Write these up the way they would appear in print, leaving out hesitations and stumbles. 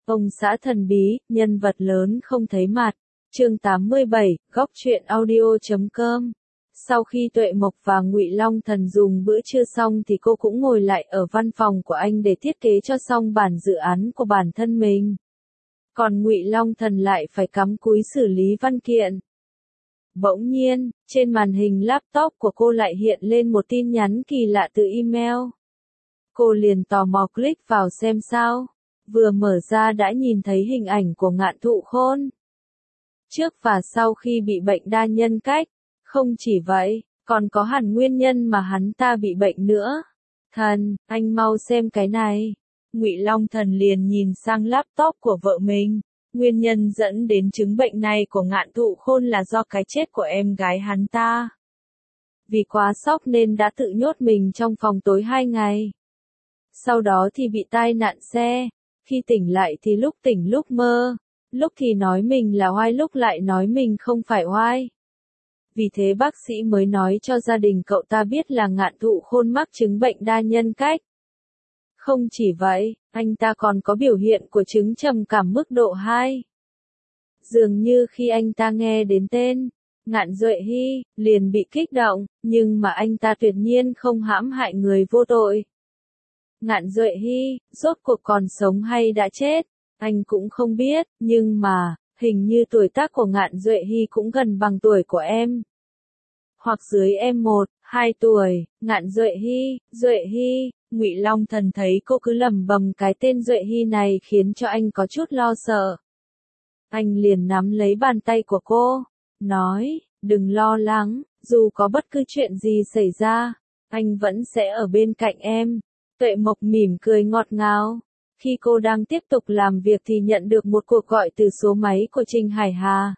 Ông xã thần bí, nhân vật lớn không thấy mặt. Chương 87, góc truyện audio.com. Sau khi Tuệ Mộc và Ngụy Long Thần dùng bữa trưa xong thì cô cũng ngồi lại ở văn phòng của anh để thiết kế cho xong bản dự án của bản thân mình. Còn Ngụy Long Thần lại phải cắm cúi xử lý văn kiện. Bỗng nhiên, trên màn hình laptop của cô lại hiện lên một tin nhắn kỳ lạ từ email. Cô liền tò mò click vào xem sao. Vừa mở ra đã nhìn thấy hình ảnh của Ngạn Thụ Khôn. Trước và sau khi bị bệnh đa nhân cách. Không chỉ vậy, còn có hẳn nguyên nhân mà hắn ta bị bệnh nữa. Thần, anh mau xem cái này. Ngụy Long Thần liền nhìn sang laptop của vợ mình. Nguyên nhân dẫn đến chứng bệnh này của Ngạn Thụ Khôn là do cái chết của em gái hắn ta. Vì quá sốc nên đã tự nhốt mình trong phòng tối 2 ngày. Sau đó thì bị tai nạn xe. Khi tỉnh lại thì lúc tỉnh lúc mơ. Lúc thì nói mình là oai, lúc lại nói mình không phải oai. Vì thế bác sĩ mới nói cho gia đình cậu ta biết là Ngạn Thụ Khôn mắc chứng bệnh đa nhân cách. Không chỉ vậy, anh ta còn có biểu hiện của chứng trầm cảm mức độ 2. Dường như khi anh ta nghe đến tên Ngạn Duệ Hy, liền bị kích động, nhưng mà anh ta tuyệt nhiên không hãm hại người vô tội. Ngạn Duệ Hy, rốt cuộc còn sống hay đã chết, anh cũng không biết, nhưng mà, hình như tuổi tác của Ngạn Duệ Hy cũng gần bằng tuổi của em. Hoặc dưới em 1-2 tuổi, Ngạn Duệ Hy, Ngụy Long Thần thấy cô cứ lẩm bẩm cái tên Duệ Hy này khiến cho anh có chút lo sợ. Anh liền nắm lấy bàn tay của cô, nói, đừng lo lắng, dù có bất cứ chuyện gì xảy ra, anh vẫn sẽ ở bên cạnh em. Tuệ Mộc mỉm cười ngọt ngào. Khi cô đang tiếp tục làm việc thì nhận được một cuộc gọi từ số máy của Trình Hải Hà.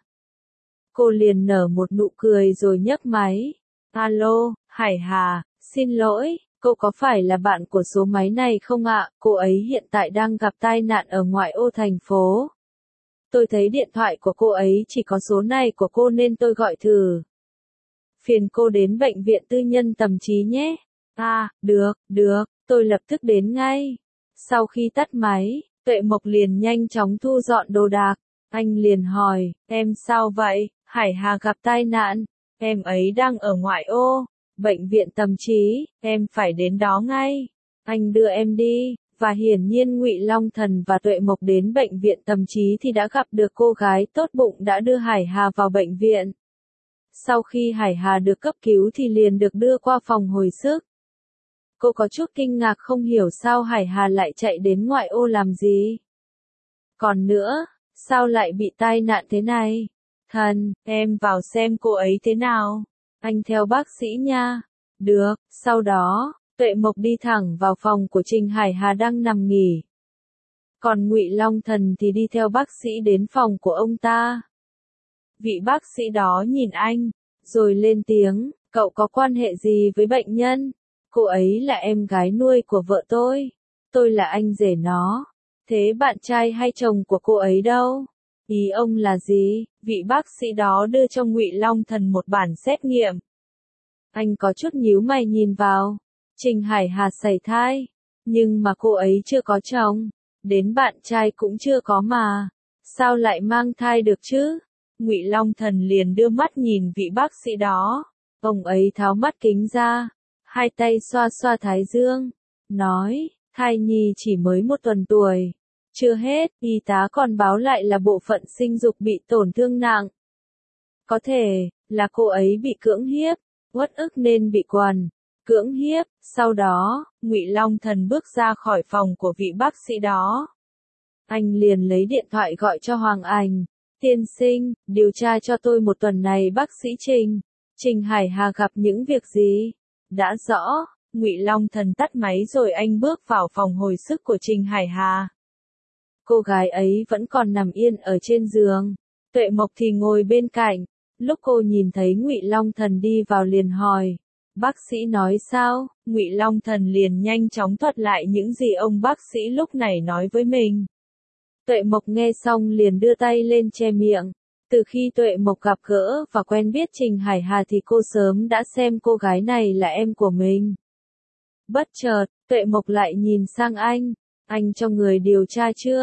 Cô liền nở một nụ cười rồi nhấc máy. Alo, Hải Hà, xin lỗi, cô có phải là bạn của số máy này không ạ? Cô ấy hiện tại đang gặp tai nạn ở ngoại ô thành phố. Tôi thấy điện thoại của cô ấy chỉ có số này của cô nên tôi gọi thử. Phiền cô đến bệnh viện tư nhân Tầm Chí nhé. À, được, tôi lập tức đến ngay. Sau khi tắt máy, Tuệ Mộc liền nhanh chóng thu dọn đồ đạc. Anh liền hỏi, em sao vậy? Hải Hà gặp tai nạn. Em ấy đang ở ngoại ô, bệnh viện Tầm Chí, em phải đến đó ngay. Anh đưa em đi. Và hiển nhiên Ngụy Long Thần và Tuệ Mộc đến bệnh viện Tầm Chí thì đã gặp được cô gái tốt bụng đã đưa Hải Hà vào bệnh viện. Sau khi Hải Hà được cấp cứu thì liền được đưa qua phòng hồi sức. Cô có chút kinh ngạc không hiểu sao Hải Hà lại chạy đến ngoại ô làm gì. Còn nữa, sao lại bị tai nạn thế này? Thần, em vào xem cô ấy thế nào. Anh theo bác sĩ nha. Được, sau đó, Tuệ Mộc đi thẳng vào phòng của Trình Hải Hà đang nằm nghỉ. Còn Ngụy Long Thần thì đi theo bác sĩ đến phòng của ông ta. Vị bác sĩ đó nhìn anh, rồi lên tiếng, cậu có quan hệ gì với bệnh nhân? Cô ấy là em gái nuôi của vợ tôi là anh rể nó. Thế bạn trai hay chồng của cô ấy đâu? Ý ông là gì? Vị bác sĩ đó đưa cho Ngụy Long Thần một bản xét nghiệm. Anh có chút nhíu mày nhìn vào. Trình Hải Hà sảy thai. Nhưng mà cô ấy chưa có chồng. Đến bạn trai cũng chưa có mà. Sao lại mang thai được chứ? Ngụy Long Thần liền đưa mắt nhìn vị bác sĩ đó. Ông ấy tháo mắt kính ra. Hai tay xoa xoa thái dương. Nói, thai nhi chỉ mới 1 tuần tuổi. Chưa hết, y tá còn báo lại là bộ phận sinh dục bị tổn thương nặng. Có thể, là cô ấy bị cưỡng hiếp, uất ức nên bị quằn. Cưỡng hiếp, sau đó, Ngụy Long Thần bước ra khỏi phòng của vị bác sĩ đó. Anh liền lấy điện thoại gọi cho Hoàng Ảnh. Tiên sinh, điều tra cho tôi 1 tuần này bác sĩ Trình Hải Hà gặp những việc gì? Đã rõ, Ngụy Long Thần tắt máy rồi anh bước vào phòng hồi sức của Trình Hải Hà. Cô gái ấy vẫn còn nằm yên ở trên giường. Tuệ Mộc thì ngồi bên cạnh. Lúc cô nhìn thấy Ngụy Long Thần đi vào liền hỏi. Bác sĩ nói sao? Ngụy Long Thần liền nhanh chóng thuật lại những gì ông bác sĩ lúc này nói với mình. Tuệ Mộc nghe xong liền đưa tay lên che miệng. Từ khi Tuệ Mộc gặp gỡ và quen biết Trình Hải Hà thì cô sớm đã xem cô gái này là em của mình. Bất chợt, Tuệ Mộc lại nhìn sang anh. Anh cho người điều tra chưa?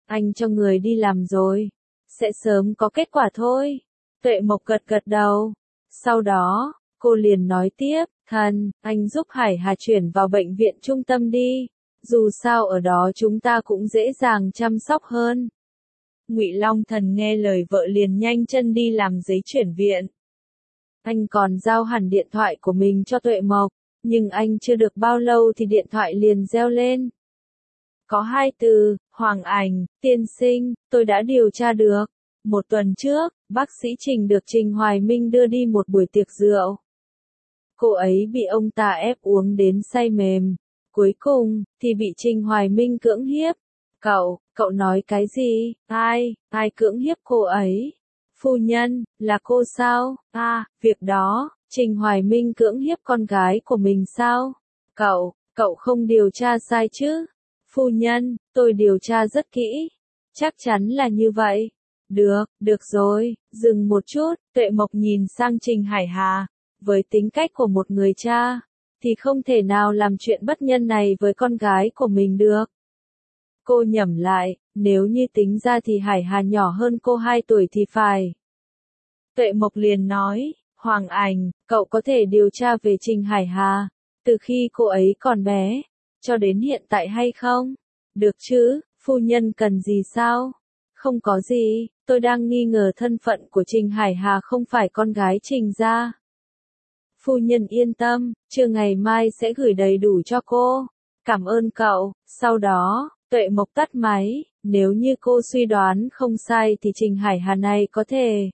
anh cho người đi làm rồi. Sẽ sớm có kết quả thôi. Tuệ Mộc gật gật đầu. Sau đó, cô liền nói tiếp, thần, anh giúp Hải Hà chuyển vào bệnh viện trung tâm đi. Dù sao ở đó chúng ta cũng dễ dàng chăm sóc hơn. Ngụy Long Thần nghe lời vợ liền nhanh chân đi làm giấy chuyển viện. Anh còn giao hẳn điện thoại của mình cho Tuệ Mộc, nhưng anh chưa được bao lâu thì điện thoại liền reo lên. Có 2 từ, Hoàng Ảnh, tiên sinh, tôi đã điều tra được. 1 tuần trước, bác sĩ Trình được Trình Hoài Minh đưa đi một buổi tiệc rượu. Cô ấy bị ông ta ép uống đến say mềm. Cuối cùng, thì bị Trình Hoài Minh cưỡng hiếp. Cậu nói cái gì? Ai cưỡng hiếp cô ấy? Phu nhân, là cô sao? Việc đó, Trình Hoài Minh cưỡng hiếp con gái của mình sao? Cậu không điều tra sai chứ? Phu nhân, tôi điều tra rất kỹ. Chắc chắn là như vậy. Được rồi, dừng một chút, Tuệ Mộc nhìn sang Trình Hải Hà. Với tính cách của một người cha, thì không thể nào làm chuyện bất nhân này với con gái của mình được. Cô nhẩm lại, nếu như tính ra thì Hải Hà nhỏ hơn cô 2 tuổi thì phải. Tuệ Mộc liền nói, Hoàng Ảnh, cậu có thể điều tra về Trình Hải Hà, từ khi cô ấy còn bé, cho đến hiện tại hay không? Được chứ, phu nhân cần gì sao? Không có gì, tôi đang nghi ngờ thân phận của Trình Hải Hà không phải con gái Trình gia. Phu nhân yên tâm, trưa ngày mai sẽ gửi đầy đủ cho cô. Cảm ơn cậu. Sau đó, Tuệ Mộc tắt máy, nếu như cô suy đoán không sai thì Trình Hải Hà này có thể.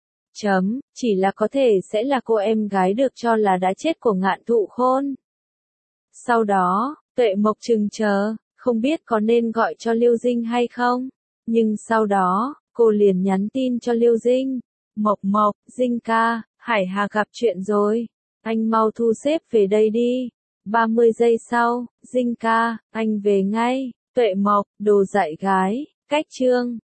Chỉ là có thể sẽ là cô em gái được cho là đã chết của Ngạn Thụ Khôn. Sau đó, Tuệ Mộc chừng chờ, không biết có nên gọi cho Liêu Dinh hay không. Nhưng sau đó, cô liền nhắn tin cho Liêu Dinh. Mộc, Dinh ca, Hải Hà gặp chuyện rồi. Anh mau thu xếp về đây đi. 30 giây sau, Dinh ca, anh về ngay. Tuệ Mộc, đồ dạy gái, cách chương.